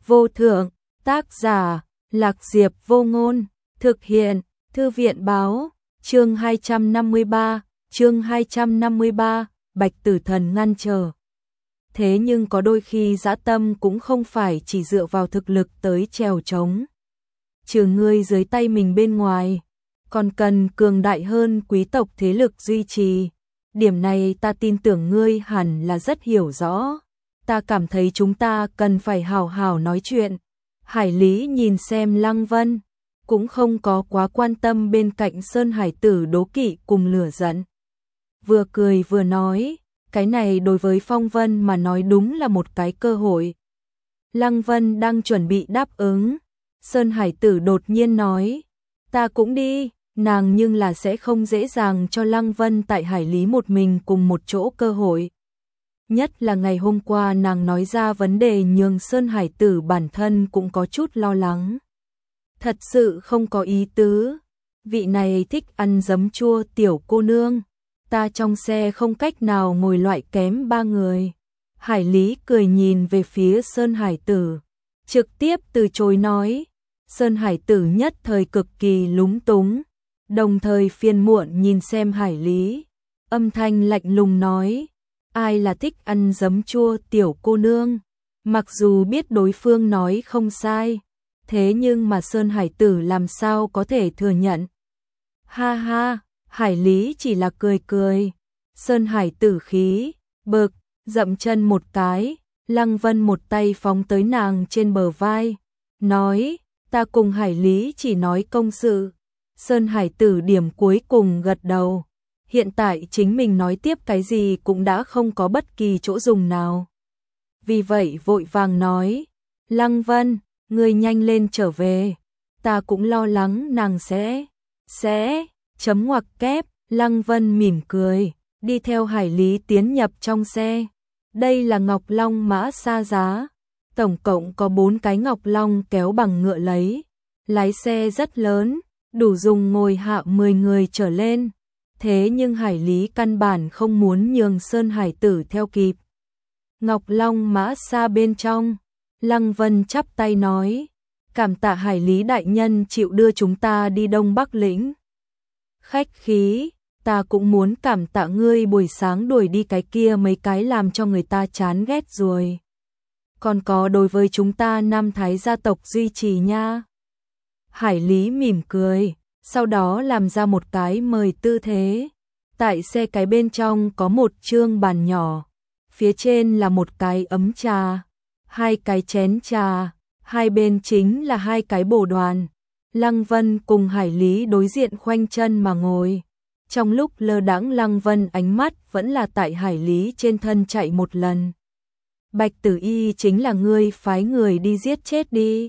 vô thượng, tác giả, Lạc Diệp Vô Ngôn, thực hiện, Thư viện báo, chương 253, Bạch Tử Thần ngăn trở. Thế nhưng có đôi khi dã tâm cũng không phải chỉ dựa vào thực lực tới trèo trống. Trừ ngươi dưới tay mình bên ngoài, còn cần cường đại hơn quý tộc thế lực duy trì. Điểm này ta tin tưởng ngươi hẳn là rất hiểu rõ. Ta cảm thấy chúng ta cần phải hào hào nói chuyện. Hải Lý nhìn xem Lăng Vân, cũng không có quá quan tâm bên cạnh Sơn Hải Tử đố kỵ cùng lửa giận. Vừa cười vừa nói, cái này đối với Phong Vân mà nói đúng là một cái cơ hội. Lăng Vân đang chuẩn bị đáp ứng, Sơn Hải Tử đột nhiên nói, ta cũng đi. Nàng nhưng là sẽ không dễ dàng cho Lăng Vân tại Hải Lý một mình cùng một chỗ cơ hội. Nhất là ngày hôm qua nàng nói ra vấn đề nhường Sơn Hải Tử bản thân cũng có chút lo lắng. Thật sự không có ý tứ. Vị này thích ăn giấm chua tiểu cô nương. Ta trong xe không cách nào ngồi loại kém ba người. Hải Lý cười nhìn về phía Sơn Hải Tử, trực tiếp từ chối nói. Sơn Hải Tử nhất thời cực kỳ lúng túng, đồng thời phiền muộn nhìn xem Hải Lý, âm thanh lạnh lùng nói, ai là thích ăn giấm chua tiểu cô nương. Mặc dù biết đối phương nói không sai, thế nhưng mà Sơn Hải Tử làm sao có thể thừa nhận. Ha ha, Hải Lý chỉ là cười cười. Sơn Hải Tử khí bực, dậm chân một cái, Lăng Vân một tay phóng tới nàng trên bờ vai, nói, ta cùng Hải Lý chỉ nói công sự. Sơn Hải Tử điểm cuối cùng gật đầu. Hiện tại chính mình nói tiếp cái gì cũng đã không có bất kỳ chỗ dùng nào. Vì vậy vội vàng nói, Lăng Vân, ngươi nhanh lên trở về. Ta cũng lo lắng nàng sẽ, chấm ngoặc kép. Lăng Vân mỉm cười, đi theo Hải Lý tiến nhập trong xe. Đây là Ngọc Long mã xa giá. Tổng cộng có 4 cái Ngọc Long kéo bằng ngựa lấy. Lái xe rất lớn, đủ dùng ngồi hạ 10 người trở lên. Thế nhưng Hải Lý căn bản không muốn nhường Sơn Hải Tử theo kịp. Ngọc Long mã xa bên trong, Lăng Vân chắp tay nói, cảm tạ Hải Lý đại nhân chịu đưa chúng ta đi Đông Bắc lĩnh. Khách khí, ta cũng muốn cảm tạ ngươi buổi sáng đuổi đi cái kia mấy cái làm cho người ta chán ghét rồi. Còn có đối với chúng ta Nam Thái gia tộc duy trì nha. Hải Lý mỉm cười, sau đó làm ra một cái mời tư thế. Tại xe cái bên trong có một chương bàn nhỏ, phía trên là một cái ấm trà, 2 cái chén trà, hai bên chính là 2 cái bồ đoàn. Lăng Vân cùng Hải Lý đối diện khoanh chân mà ngồi. Trong lúc lơ đãng Lăng Vân ánh mắt vẫn là tại Hải Lý trên thân chạy một lần. Bạch Tử Y chính là ngươi phái người đi giết chết đi.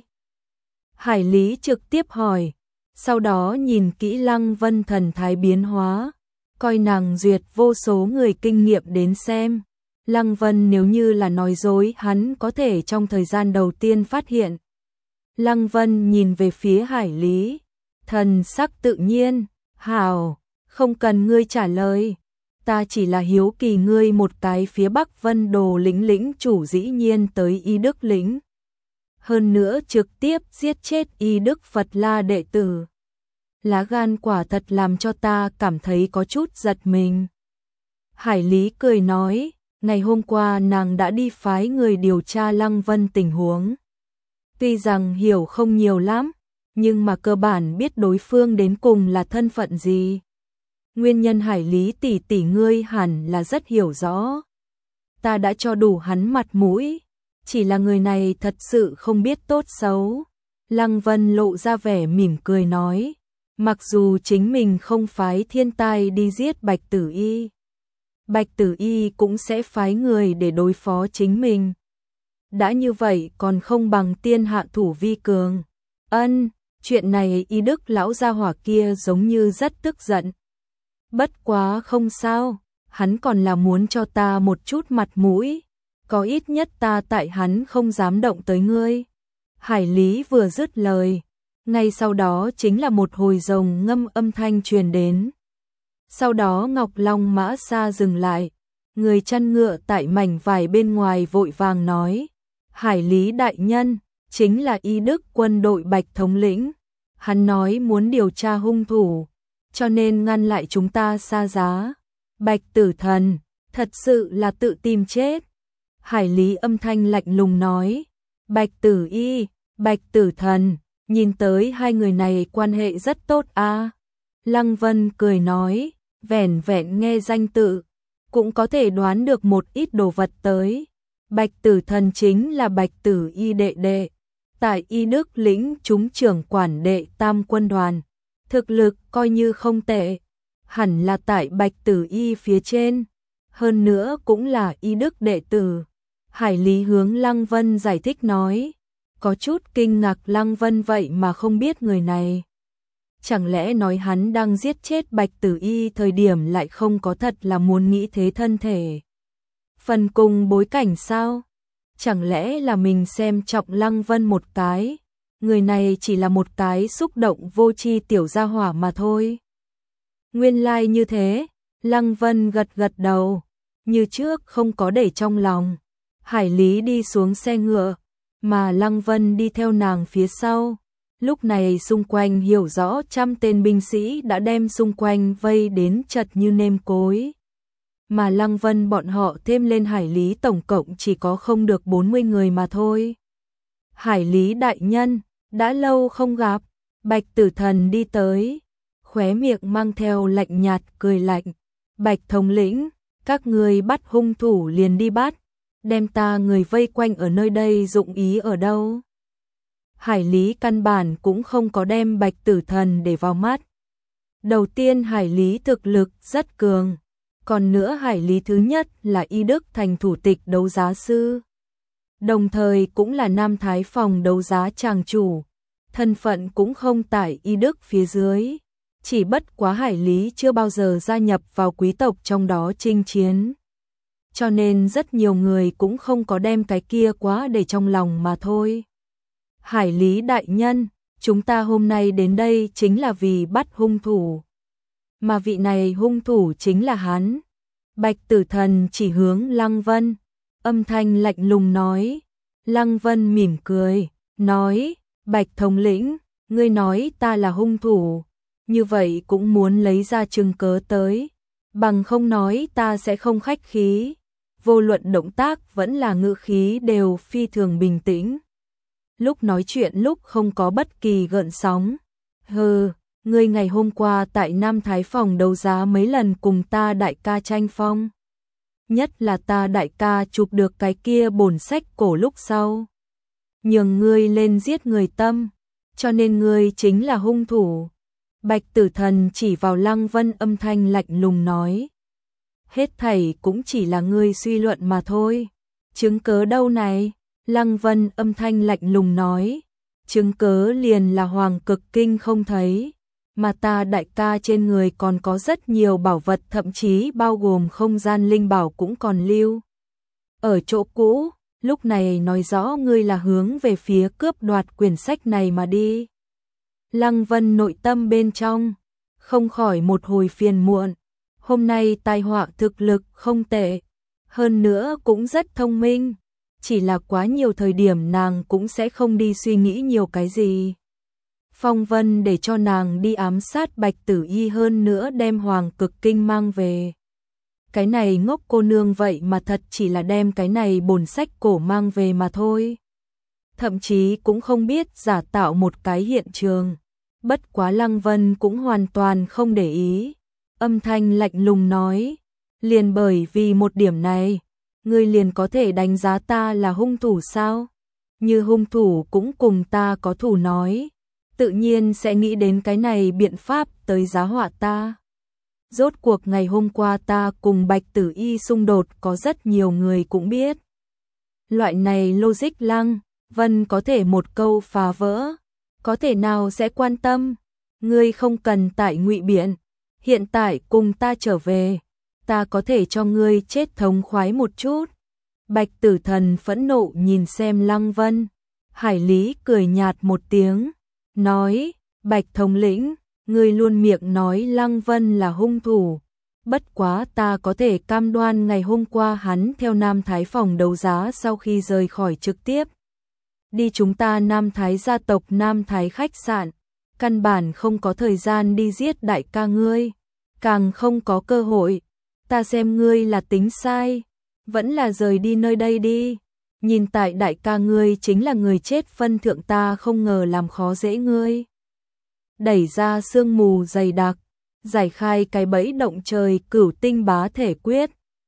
Hải Lý trực tiếp hỏi, sau đó nhìn kỹ Lăng Vân thần thái biến hóa, coi nàng duyệt vô số người kinh nghiệm đến xem. Lăng Vân nếu như là nói dối hắn có thể trong thời gian đầu tiên phát hiện. Lăng Vân nhìn về phía Hải Lý, thần sắc tự nhiên, hảo, không cần ngươi trả lời. Ta chỉ là hiếu kỳ ngươi một cái phía Bắc Vân Đồ lĩnh chủ dĩ nhiên tới Y Đức lĩnh. Hơn nữa trực tiếp giết chết Y Đức Phật La đệ tử. Lá gan quả thật làm cho ta cảm thấy có chút giật mình. Hải Lý cười nói, ngày hôm qua nàng đã đi phái người điều tra Lăng Vân tình huống. Tuy rằng hiểu không nhiều lắm, nhưng mà cơ bản biết đối phương đến cùng là thân phận gì. Nguyên nhân Hải Lý tỷ tỷ ngươi hẳn là rất hiểu rõ. Ta đã cho đủ hắn mặt mũi, chỉ là người này thật sự không biết tốt xấu. Lăng Vân lộ ra vẻ mỉm cười nói, mặc dù chính mình không phái thiên tai đi giết Bạch Tử Y, Bạch Tử Y cũng sẽ phái người để đối phó chính mình. Đã như vậy còn không bằng tiên hạ thủ vi cường. Ân, chuyện này Y Đức lão gia hỏa kia giống như rất tức giận. Bất quá không sao, hắn còn là muốn cho ta một chút mặt mũi, có ít nhất ta tại hắn không dám động tới ngươi. Hải Lý vừa dứt lời, ngay sau đó chính là một hồi rồng ngâm âm thanh truyền đến. Sau đó Ngọc Long mã xa dừng lại, người chăn ngựa tại mảnh vải bên ngoài vội vàng nói, Hải Lý đại nhân, chính là Y Đức quân đội Bạch thống lĩnh. Hắn nói muốn điều tra hung thủ, cho nên ngăn lại chúng ta xa giá. Bạch Tử Thần, thật sự là tự tìm chết. Hải Lý âm thanh lạnh lùng nói. Bạch Tử Y, Bạch Tử Thần, nhìn tới hai người này quan hệ rất tốt a. Lăng Vân cười nói, vẻn vẹn nghe danh tự, cũng có thể đoán được một ít đồ vật tới. Bạch Tử Thần chính là Bạch Tử Y đệ đệ, tại Y Đức lĩnh chúng trưởng quản đệ tam quân đoàn, thực lực coi như không tệ, hẳn là tại Bạch Tử Y phía trên, hơn nữa cũng là Y Đức đệ tử. Hải Lý hướng Lăng Vân giải thích nói, có chút kinh ngạc Lăng Vân vậy mà không biết người này. Chẳng lẽ nói hắn đang giết chết Bạch Tử Y thời điểm lại không có thật là muốn nghĩ thế thân thể. Phần cùng bối cảnh sao? Chẳng lẽ là mình xem trọng Lăng Vân một cái, người này chỉ là một cái xúc động vô tri tiểu gia hỏa mà thôi. Nguyên lai như thế, Lăng Vân gật gật đầu, như trước không có để trong lòng. Hải Lý đi xuống xe ngựa, mà Lăng Vân đi theo nàng phía sau. Lúc này xung quanh hiểu rõ 100 tên binh sĩ đã đem xung quanh vây đến chật như nêm cối. Mà Lăng Vân bọn họ thêm lên Hải Lý tổng cộng chỉ có không được 40 người mà thôi. Hải Lý đại nhân, đã lâu không gặp. Bạch Tử Thần đi tới, khóe miệng mang theo lạnh nhạt cười lạnh. Bạch thống lĩnh, các người bắt hung thủ liền đi bắt, đem ta người vây quanh ở nơi đây dụng ý ở đâu? Hải Lý căn bản cũng không có đem Bạch Tử Thần để vào mắt. Đầu tiên Hải Lý thực lực rất cường, còn nữa Hải Lý thứ nhất là Y Đức thành thủ tịch đấu giá sư, đồng thời cũng là Nam Thái phòng đấu giá tràng chủ, thân phận cũng không tại Y Đức phía dưới, chỉ bất quá Hải Lý chưa bao giờ gia nhập vào quý tộc trong đó chinh chiến. Cho nên rất nhiều người cũng không có đem cái kia quá để trong lòng mà thôi. Hải Lý đại nhân, chúng ta hôm nay đến đây chính là vì bắt hung thủ. Mà vị này hung thủ chính là hắn. Bạch Tử Thần chỉ hướng Lăng Vân, âm thanh lạnh lùng nói. Lăng Vân mỉm cười, nói, Bạch thống lĩnh, ngươi nói ta là hung thủ, như vậy cũng muốn lấy ra chứng cớ tới, bằng không nói ta sẽ không khách khí. Vô luận động tác vẫn là ngữ khí đều phi thường bình tĩnh. Lúc nói chuyện lúc không có bất kỳ gợn sóng. Hừ, ngươi ngày hôm qua tại Nam Thái phòng đấu giá mấy lần cùng ta đại ca tranh phong. Nhất là ta đại ca chụp được cái kia bổn sách cổ lúc sau. Nhường ngươi lên giết người tâm, cho nên ngươi chính là hung thủ. Bạch Tử Thần chỉ vào Lăng Vân âm thanh lạnh lùng nói. Hết thảy cũng chỉ là ngươi suy luận mà thôi. Chứng cớ đâu này? Lăng Vân âm thanh lạnh lùng nói. Chứng cớ liền là Hoàng Cực Kinh không thấy, mà ta đại ca trên người còn có rất nhiều bảo vật, thậm chí bao gồm không gian linh bảo cũng còn lưu ở chỗ cũ. Lúc này nói rõ ngươi là hướng về phía cướp đoạt quyển sách này mà đi. Lăng Vân nội tâm bên trong không khỏi một hồi phiền muộn. Hôm nay tai họa thực lực không tệ, hơn nữa cũng rất thông minh, chỉ là quá nhiều thời điểm nàng cũng sẽ không đi suy nghĩ nhiều cái gì. Phong Vân để cho nàng đi ám sát Bạch Tử Y, hơn nữa đem Hoàng Cực Kinh mang về. Cái này ngốc cô nương vậy mà thật chỉ là đem cái này bổn sách cổ mang về mà thôi. Thậm chí cũng không biết giả tạo một cái hiện trường. Bất quá Lăng Vân cũng hoàn toàn không để ý. Âm thanh lạnh lùng nói, liền bởi vì một điểm này, ngươi liền có thể đánh giá ta là hung thủ sao? Như hung thủ cũng cùng ta có thù nói, tự nhiên sẽ nghĩ đến cái này biện pháp tới giá họa ta. Rốt cuộc ngày hôm qua ta cùng Bạch Tử Y xung đột có rất nhiều người cũng biết. Loại này logic Lăng Vân có thể một câu phá vỡ, có thể nào sẽ quan tâm? Ngươi không cần tại ngụy biện. Hiện tại cùng ta trở về, ta có thể cho ngươi chết thống khoái một chút. Bạch Tử Thần phẫn nộ nhìn xem Lăng Vân. Hải Lý cười nhạt một tiếng, nói, Bạch thống lĩnh, ngươi luôn miệng nói Lăng Vân là hung thủ. Bất quá ta có thể cam đoan ngày hôm qua hắn theo Nam Thái phòng đấu giá sau khi rời khỏi trực tiếp đi chúng ta Nam Thái gia tộc Nam Thái khách sạn, căn bản không có thời gian đi giết đại ca ngươi, càng không có cơ hội, ta xem ngươi là tính sai, vẫn là rời đi nơi đây đi, nhìn tại đại ca ngươi chính là người chết phân thượng ta không ngờ làm khó dễ ngươi. Đẩy ra sương mù dày đặc, giải khai cái bẫy động trời Cửu Tinh Bá Thể Quyết,